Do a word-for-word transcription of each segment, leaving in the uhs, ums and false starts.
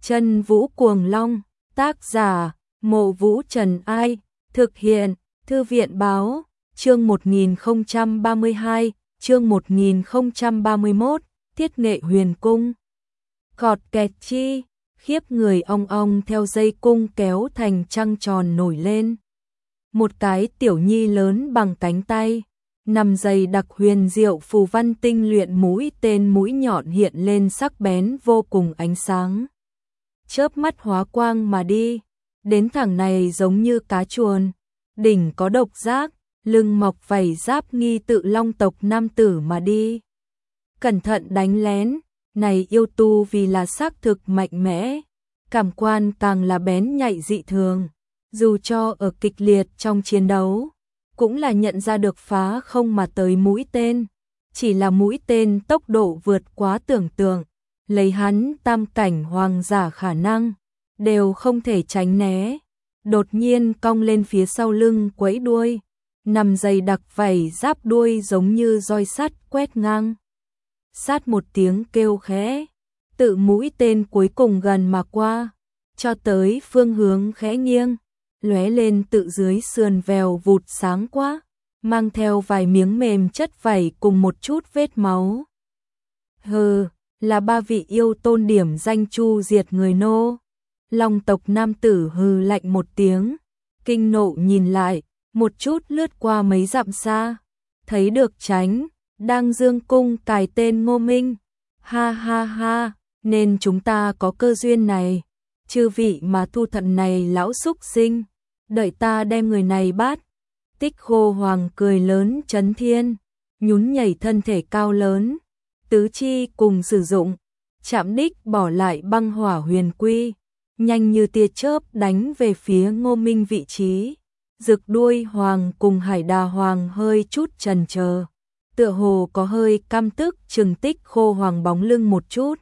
Chân Vũ Cuồng Long, tác giả, Mộ Vũ Trần Ai, thực hiện, Thư viện Báo, chương một nghìn không trăm ba mươi hai, chương một nghìn không trăm ba mươi mốt, Thiết Nghệ Huyền Cung. Cọt kẹt chi, khiếp người ong ong theo dây cung kéo thành trăng tròn nổi lên. Một cái tiểu nhi lớn bằng cánh tay, nằm dày đặc huyền diệu phù văn tinh luyện, mũi tên mũi nhọn hiện lên sắc bén vô cùng, ánh sáng chớp mắt hóa quang mà đi, đến thẳng này giống như cá chuồn, đỉnh có độc giác, lưng mọc vảy giáp nghi tự long tộc nam tử mà đi. Cẩn thận đánh lén, này yêu tu vì là xác thực mạnh mẽ, cảm quan càng là bén nhạy dị thường, dù cho ở kịch liệt trong chiến đấu, cũng là nhận ra được phá không mà tới mũi tên, chỉ là mũi tên tốc độ vượt quá tưởng tượng, lấy hắn tam cảnh hoàng giả khả năng, đều không thể tránh né. Đột nhiên cong lên phía sau lưng quẫy đuôi, nằm dày đặc vảy giáp đuôi giống như roi sắt quét ngang. Sát một tiếng kêu khẽ, tự mũi tên cuối cùng gần mà qua, cho tới phương hướng khẽ nghiêng, lóe lên tự dưới sườn vèo vụt sáng quá, mang theo vài miếng mềm chất vảy cùng một chút vết máu. Hừ, là ba vị yêu tôn điểm danh chu diệt người nô. Long tộc nam tử hừ lạnh một tiếng, kinh nộ nhìn lại, một chút lướt qua mấy dặm xa, thấy được tránh, đang dương cung cài tên Ngô Minh. Ha ha ha, nên chúng ta có cơ duyên này, chư vị mà thu thận này lão xúc sinh, đợi ta đem người này bắt. Tích Khô Hoàng cười lớn chấn thiên, nhún nhảy thân thể cao lớn, tứ chi cùng sử dụng, chạm đích bỏ lại băng hỏa huyền quy, nhanh như tia chớp đánh về phía Ngô Minh vị trí. Rực đuôi hoàng cùng Hải Đà Hoàng hơi chút chần chờ, tựa hồ có hơi căm tức chừng Tích Khô Hoàng bóng lưng một chút.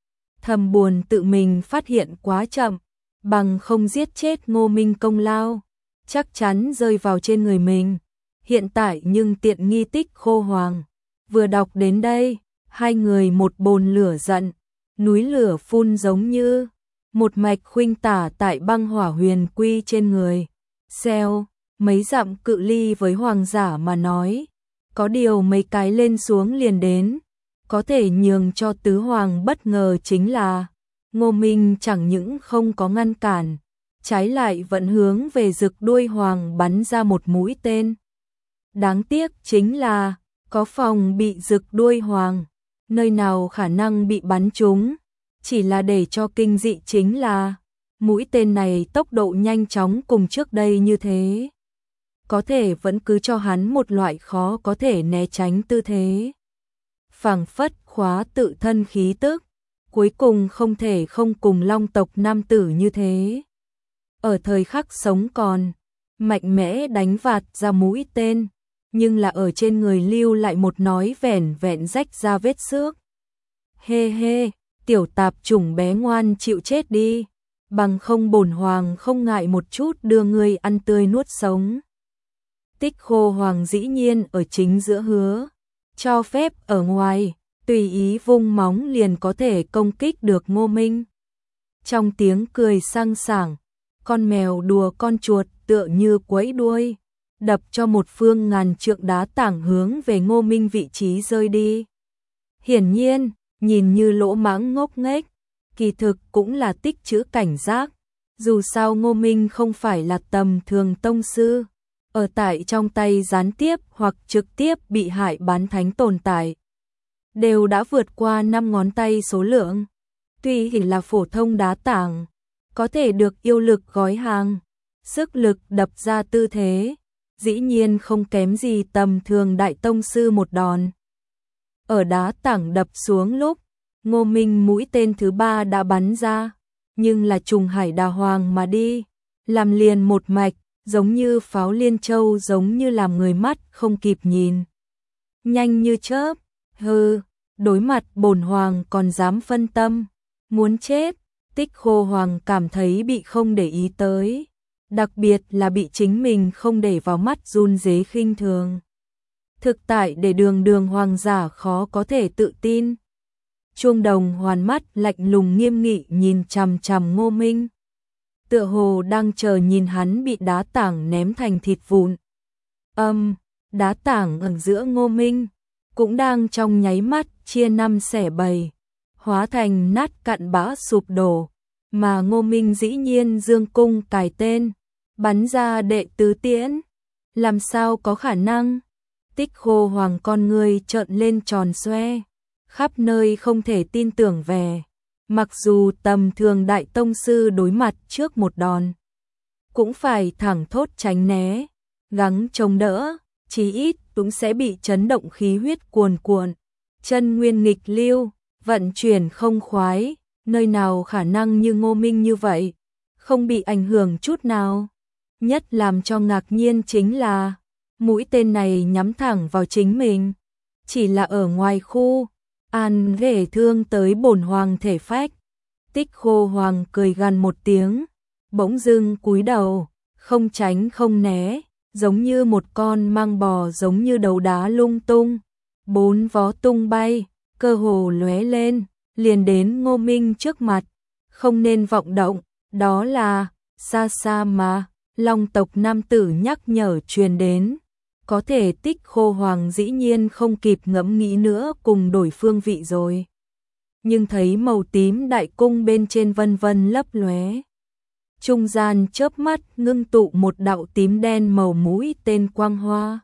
Thầm buồn tự mình phát hiện quá chậm, bằng không giết chết Ngô Minh công lao, chắc chắn rơi vào trên người mình. Hiện tại nhưng tiện nghi Tích Khô Hoàng. Vừa đọc đến đây, hai người một bồn lửa giận, núi lửa phun giống như một mạch khuynh tả tại băng hỏa huyền quy trên người. Xeo, mấy dặm cự ly với hoàng giả mà nói, có điều mấy cái lên xuống liền đến, có thể nhường cho tứ hoàng bất ngờ chính là Ngô Minh chẳng những không có ngăn cản, trái lại vẫn hướng về rực đuôi hoàng bắn ra một mũi tên. Đáng tiếc chính là có phòng bị rực đuôi hoàng, nơi nào khả năng bị bắn trúng, chỉ là để cho kinh dị chính là mũi tên này tốc độ nhanh chóng cùng trước đây như thế, có thể vẫn cứ cho hắn một loại khó có thể né tránh tư thế. Phảng phất khóa tự thân khí tức, cuối cùng không thể không cùng long tộc nam tử như thế. Ở thời khắc sống còn, mạnh mẽ đánh vạt ra mũi tên, nhưng là ở trên người lưu lại một nói vẻn vẹn rách ra vết xước. Hê hê, tiểu tạp chủng bé ngoan chịu chết đi, bằng không bổn hoàng không ngại một chút đưa ngươi ăn tươi nuốt sống. Tích Khô Hoàng dĩ nhiên ở chính giữa hứa, cho phép ở ngoài, tùy ý vung móng liền có thể công kích được Ngô Minh. Trong tiếng cười sang sảng, con mèo đùa con chuột tựa như quẫy đuôi, đập cho một phương ngàn trượng đá tảng hướng về Ngô Minh vị trí rơi đi. Hiển nhiên, nhìn như lỗ mãng ngốc nghếch, kỳ thực cũng là tích trữ cảnh giác. Dù sao Ngô Minh không phải là tầm thường tông sư, ở tại trong tay gián tiếp hoặc trực tiếp bị hại bán thánh tồn tại, đều đã vượt qua năm ngón tay số lượng. Tuy chỉ là phổ thông đá tảng, có thể được yêu lực gói hàng, sức lực đập ra tư thế, dĩ nhiên không kém gì tầm thường đại tông sư một đòn. Ở đá tảng đập xuống lúc, Ngô Minh mũi tên thứ ba đã bắn ra, nhưng là trùng Hải Đà Hoàng mà đi, làm liền một mạch, giống như pháo liên châu, giống như làm người mắt không kịp nhìn. Nhanh như chớp, hừ, đối mặt bổn hoàng còn dám phân tâm, muốn chết. Tích Khô Hoàng cảm thấy bị không để ý tới, đặc biệt là bị chính mình không để vào mắt run rế khinh thường. Thực tại để đường đường hoàng giả khó có thể tự tin. Chuông đồng hoàn mắt lạnh lùng nghiêm nghị nhìn chằm chằm Ngô Minh. Tựa hồ đang chờ nhìn hắn bị đá tảng ném thành thịt vụn. Âm, đá tảng ở giữa Ngô Minh, cũng đang trong nháy mắt chia năm xẻ bảy, hóa thành nát cặn bã sụp đổ, mà Ngô Minh dĩ nhiên dương cung cài tên, bắn ra đệ tứ tiễn. Làm sao có khả năng? Tích Khô Hoàng con người trợn lên tròn xoe, khắp nơi không thể tin tưởng về. Mặc dù tầm thường đại tông sư đối mặt trước một đòn, cũng phải thẳng thốt tránh né, gắng chống đỡ, chí ít cũng sẽ bị chấn động khí huyết cuồn cuộn, chân nguyên nghịch lưu, vận chuyển không khoái, nơi nào khả năng như Ngô Minh như vậy, không bị ảnh hưởng chút nào. Nhất làm cho ngạc nhiên chính là, mũi tên này nhắm thẳng vào chính mình, chỉ là ở ngoài khu, an ghề thương tới bổn hoàng thể phách. Tích Khô Hoàng cười gằn một tiếng, bỗng dưng cúi đầu, không tránh không né, giống như một con mang bò, giống như đầu đá lung tung, bốn vó tung bay, cơ hồ lóe lên, liền đến Ngô Minh trước mặt. Không nên vọng động, đó là xa xa mà Long tộc nam tử nhắc nhở truyền đến. Có thể Tích Khô Hoàng dĩ nhiên không kịp ngẫm nghĩ nữa, cùng đổi phương vị rồi. Nhưng thấy màu tím đại cung bên trên vân vân lấp lóe, trung gian chớp mắt ngưng tụ một đạo tím đen màu mũi tên quang hoa.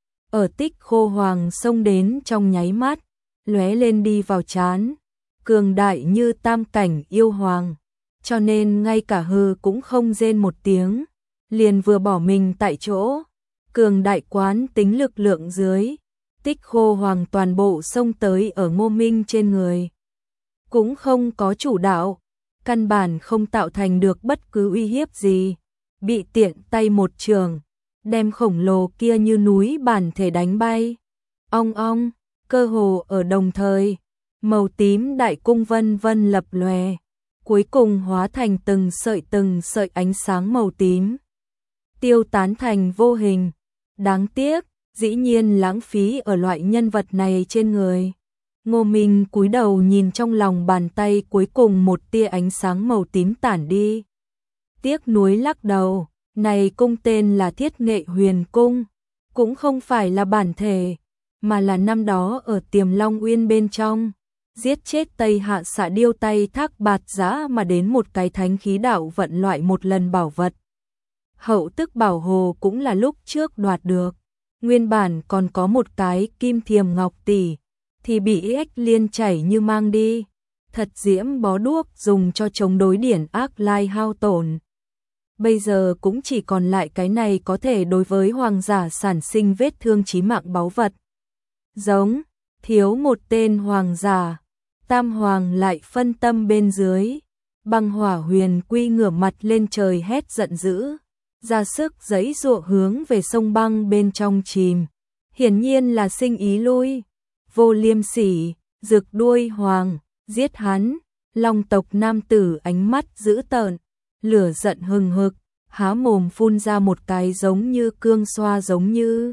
Ở Tích Khô Hoàng xông đến trong nháy mắt, lóe lên đi vào trán, cường đại như tam cảnh yêu hoàng, cho nên ngay cả hừ cũng không rên một tiếng, liền vừa bỏ mình tại chỗ. Cường đại quán tính lực lượng dưới, Tích Khô Hoàng toàn bộ xông tới ở Ngô Minh trên người, cũng không có chủ đạo, căn bản không tạo thành được bất cứ uy hiếp gì, bị tiện tay một trường, đem khổng lồ kia như núi bản thể đánh bay. Ong ong, cơ hồ ở đồng thời, màu tím đại cung vân vân lập lòe, cuối cùng hóa thành từng sợi từng sợi ánh sáng màu tím, tiêu tán thành vô hình. Đáng tiếc, dĩ nhiên lãng phí ở loại nhân vật này trên người. Ngô Minh cúi đầu nhìn trong lòng bàn tay, cuối cùng một tia ánh sáng màu tím tản đi. Tiếc nuối lắc đầu, này cung tên là Thiết Nghệ Huyền Cung, cũng không phải là bản thể, mà là năm đó ở Tiềm Long Uyên bên trong, giết chết Tây Hạ Xạ Điêu tay thác bạt giã mà đến một cái thánh khí đạo vận loại một lần bảo vật. Hậu tức bảo hồ cũng là lúc trước đoạt được, nguyên bản còn có một cái kim thiềm ngọc tỷ, thì bị ếch liên chảy như mang đi, thật diễm bó đuốc dùng cho chống đối điển ác lai hao tổn. Bây giờ cũng chỉ còn lại cái này có thể đối với hoàng giả sản sinh vết thương chí mạng báu vật. Giống, thiếu một tên hoàng giả, tam hoàng lại phân tâm bên dưới. Băng Hỏa Huyền Quy ngửa mặt lên trời hét giận dữ, ra sức giãy giụa hướng về sông băng bên trong chìm, hiển nhiên là sinh ý lui. Vô Liêm Sỉ, rực đuôi hoàng, giết hắn. Long tộc nam tử ánh mắt dữ tợn, lửa giận hừng hực, há mồm phun ra một cái giống như cương xoa, giống như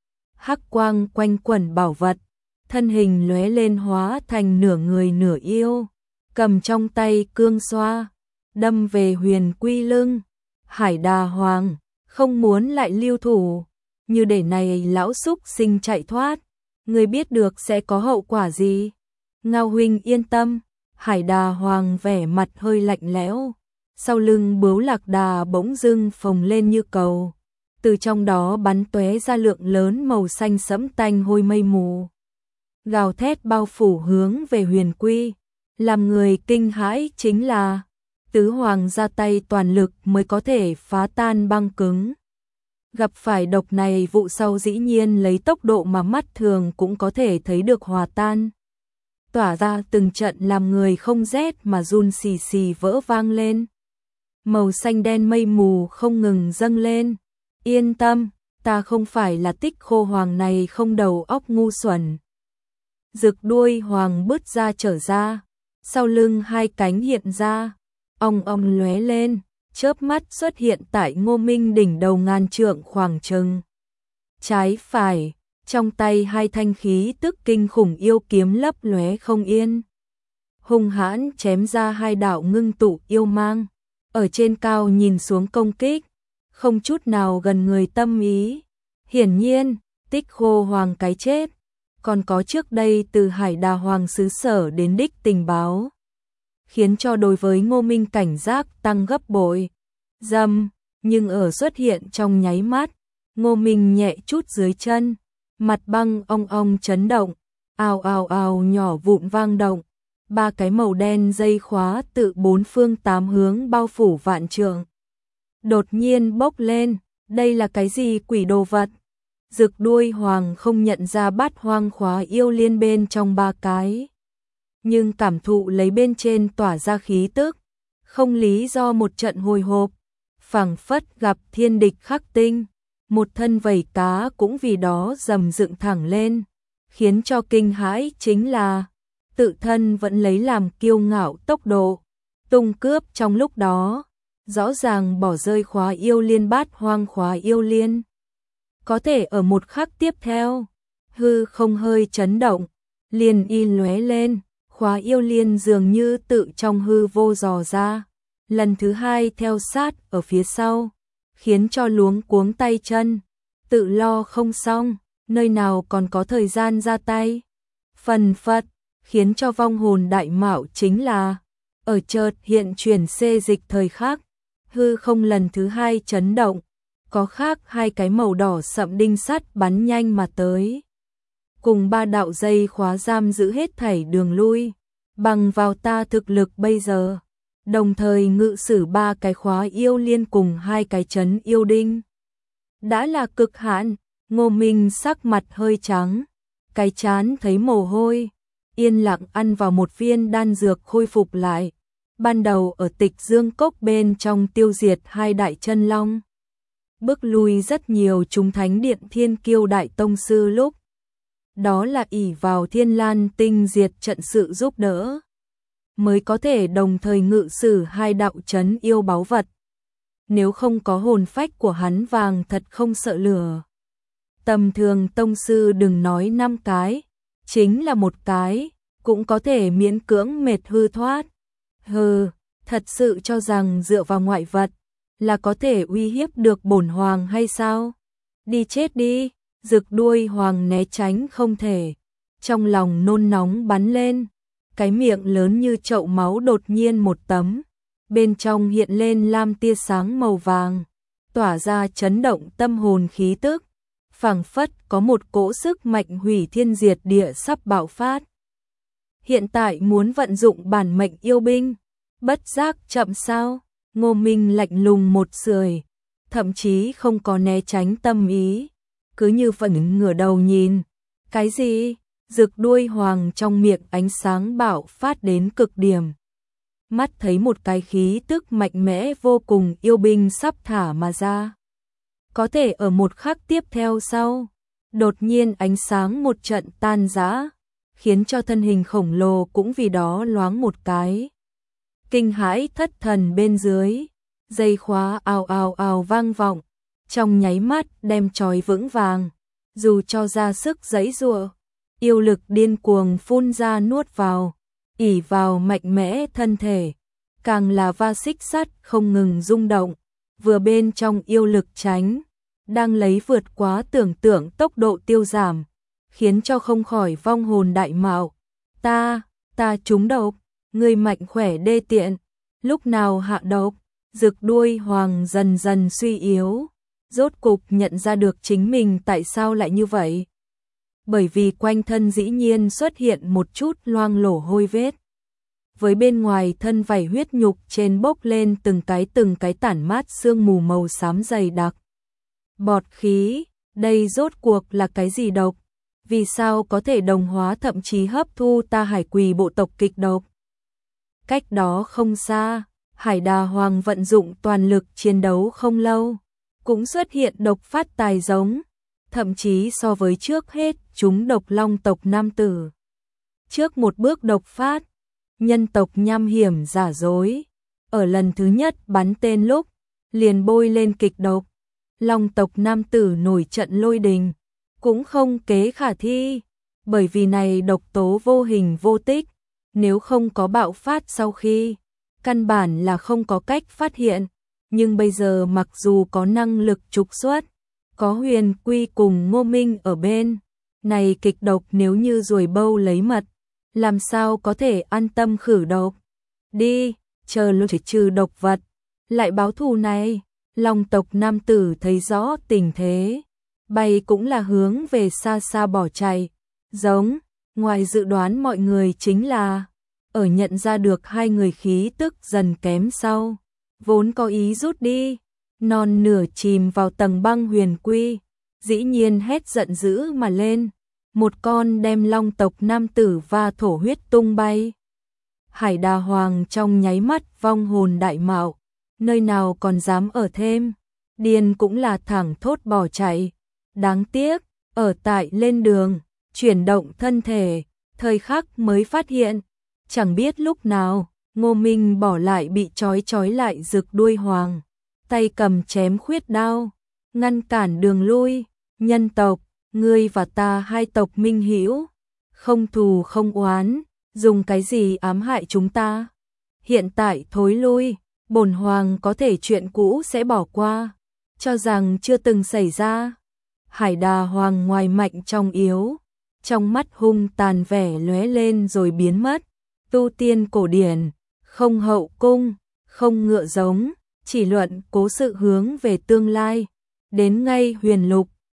hắc quang quanh quẩn bảo vật, thân hình lóe lên hóa thành nửa người nửa yêu, cầm trong tay cương xoa, đâm về Huyền Quy lưng. Hải Đà Hoàng không muốn lại lưu thủ, như để này lão xúc sinh chạy thoát, người biết được sẽ có hậu quả gì. Ngao huynh yên tâm. Hải Đà Hoàng vẻ mặt hơi lạnh lẽo, sau lưng bướu lạc đà bỗng dưng phồng lên như cầu, từ trong đó bắn tóe ra lượng lớn màu xanh sẫm tanh hôi mây mù, gào thét bao phủ hướng về Huyền Quy. Làm người kinh hãi chính là tứ hoàng ra tay toàn lực mới có thể phá tan băng cứng. Gặp phải độc này vụ sau dĩ nhiên lấy tốc độ mà mắt thường cũng có thể thấy được hòa tan, tỏa ra từng trận làm người không rét mà run xì xì vỡ vang lên. Màu xanh đen mây mù không ngừng dâng lên. Yên tâm, ta không phải là Tích Khô Hoàng này không đầu óc ngu xuẩn. Rực đuôi hoàng bứt ra trở ra, sau lưng hai cánh hiện ra, ong ong lóe lên, chớp mắt xuất hiện tại Ngô Minh đỉnh đầu ngàn trượng khoảng chừng. Trái phải, trong tay hai thanh khí tức kinh khủng yêu kiếm lấp lóe không yên. hung hãn chém ra hai đạo ngưng tụ yêu mang, ở trên cao nhìn xuống công kích, không chút nào gần người tâm ý. Hiển nhiên, Tích Khô Hoàng cái chết, còn có trước đây từ Hải Đà Hoàng xứ sở đến đích tình báo, khiến cho đối với Ngô Minh cảnh giác tăng gấp bội. Dầm, nhưng ở xuất hiện trong nháy mắt, Ngô Minh nhẹ chút dưới chân, mặt băng ong ong chấn động, ào ào ào nhỏ vụn vang động, ba cái màu đen dây khóa tự bốn phương tám hướng bao phủ vạn trượng. Đột nhiên bốc lên, đây là cái gì quỷ đồ vật? Rực Đuôi Hoàng không nhận ra Bát Hoang khóa yêu liên bên trong ba cái, nhưng cảm thụ lấy bên trên tỏa ra khí tức, không lý do một trận hồi hộp, phảng phất gặp thiên địch khắc tinh, một thân vảy cá cũng vì đó rầm dựng thẳng lên, khiến cho kinh hãi chính là tự thân vẫn lấy làm kiêu ngạo tốc độ tung cướp trong lúc đó, rõ ràng bỏ rơi khóa yêu liên Bát Hoang khóa yêu liên. Có thể ở một khắc tiếp theo, hư không hơi chấn động, liền y lóe lên, khóa yêu liên dường như tự trong hư vô dò ra, lần thứ hai theo sát ở phía sau, khiến cho luống cuống tay chân, tự lo không xong, nơi nào còn có thời gian ra tay. Phần phật, khiến cho vong hồn đại mạo chính là, ở chợt hiện chuyển xê dịch thời khắc, hư không lần thứ hai chấn động, có khác hai cái màu đỏ sậm đinh sắt bắn nhanh mà tới. Cùng ba đạo dây khóa giam giữ hết thảy đường lui, bằng vào ta thực lực bây giờ, đồng thời ngự sử ba cái khóa yêu liên cùng hai cái chấn yêu đinh. Đã là cực hạn, Ngô Minh sắc mặt hơi trắng, cái chán thấy mồ hôi, yên lặng ăn vào một viên đan dược khôi phục lại, ban đầu ở Tịch Dương Cốc bên trong tiêu diệt hai đại chân long, bước lui rất nhiều chúng thánh điện thiên kiêu đại tông sư lúc. Đó là ỷ vào Thiên Lan tinh diệt trận sự giúp đỡ, mới có thể đồng thời ngự sử hai đạo chấn yêu báu vật. Nếu không có hồn phách của hắn vàng thật không sợ lửa. Tầm thường tông sư đừng nói năm cái, chính là một cái, cũng có thể miễn cưỡng mệt hư thoát. Hừ, thật sự cho rằng dựa vào ngoại vật là có thể uy hiếp được bổn hoàng hay sao? Đi chết đi, Rực Đuôi Hoàng né tránh không thể, trong lòng nôn nóng bắn lên, cái miệng lớn như chậu máu đột nhiên một tấm, bên trong hiện lên lam tia sáng màu vàng, tỏa ra chấn động tâm hồn khí tức, phảng phất có một cỗ sức mạnh hủy thiên diệt địa sắp bạo phát. Hiện tại muốn vận dụng bản mệnh yêu binh, bất giác chậm sao? Ngô Minh lạnh lùng một sưởi, thậm chí không có né tránh tâm ý, cứ như vẫn ngửa đầu nhìn. Cái gì? Rực Đuôi Hoàng trong miệng ánh sáng bạo phát đến cực điểm. Mắt thấy một cái khí tức mạnh mẽ vô cùng yêu binh sắp thả mà ra. Có thể ở một khắc tiếp theo sau, đột nhiên ánh sáng một trận tan rã, khiến cho thân hình khổng lồ cũng vì đó loáng một cái. Kinh hãi thất thần bên dưới, dây khóa ào ào ào vang vọng, trong nháy mắt đem trói vững vàng, dù cho ra sức giãy giụa, yêu lực điên cuồng phun ra nuốt vào, ỷ vào mạnh mẽ thân thể, càng là va xích sắt không ngừng rung động, vừa bên trong yêu lực tránh, đang lấy vượt quá tưởng tượng tốc độ tiêu giảm, khiến cho không khỏi vong hồn đại mạo. Ta, ta trúng độc, người mạnh khỏe đê tiện, lúc nào hạ độc? Rực Đuôi Hoàng dần dần suy yếu, rốt cục nhận ra được chính mình tại sao lại như vậy. Bởi vì quanh thân dĩ nhiên xuất hiện một chút loang lổ hôi vết. Với bên ngoài thân vảy huyết nhục trên bốc lên từng cái từng cái tản mát sương mù màu xám dày đặc. Bọt khí, đây rốt cuộc là cái gì độc? Vì sao có thể đồng hóa thậm chí hấp thu ta Hải Quỳ bộ tộc kịch độc? Cách đó không xa, Hải Đà Hoàng vận dụng toàn lực chiến đấu không lâu, cũng xuất hiện độc phát tài giống, thậm chí so với trước hết chúng độc long tộc nam tử. Trước một bước độc phát, nhân tộc nham hiểm giả dối, ở lần thứ nhất bắn tên lúc, liền bôi lên kịch độc, long tộc nam tử nổi trận lôi đình, cũng không kế khả thi, bởi vì này độc tố vô hình vô tích, nếu không có bạo phát sau khi, căn bản là không có cách phát hiện, nhưng bây giờ mặc dù có năng lực trục xuất, có Huyền Quy cùng Ngô Minh ở bên, này kịch độc nếu như ruồi bâu lấy mật, làm sao có thể an tâm khử độc. Đi, chờ lúc trừ độc vật, lại báo thù này. Long tộc nam tử thấy rõ tình thế, bay cũng là hướng về xa xa bỏ chạy, giống, ngoài dự đoán mọi người chính là, ở nhận ra được hai người khí tức dần kém sau, vốn có ý rút đi, non nửa chìm vào tầng băng Huyền Quy, dĩ nhiên hét giận dữ mà lên, một con đem long tộc nam tử và thổ huyết tung bay. Hải Đà Hoàng trong nháy mắt vong hồn đại mạo, nơi nào còn dám ở thêm, điên cũng là thẳng thốt bỏ chạy. Đáng tiếc, ở tại lên đường, chuyển động thân thể, thời khắc mới phát hiện, chẳng biết lúc nào, Ngô Minh bỏ lại bị trói trói lại rực đuôi hoàng, tay cầm chém khuyết đao, ngăn cản đường lui. Nhân tộc, ngươi và ta hai tộc minh hữu, không thù không oán, dùng cái gì ám hại chúng ta? Hiện tại thối lui, bổn hoàng có thể chuyện cũ sẽ bỏ qua, cho rằng chưa từng xảy ra. Hải Đà Hoàng ngoài mạnh trong yếu, trong mắt hung tàn vẻ lóe lên rồi biến mất. Tu tiên cổ điển, không hậu cung, không ngựa giống, chỉ luận cố sự hướng về tương lai. Đến ngay huyền lục,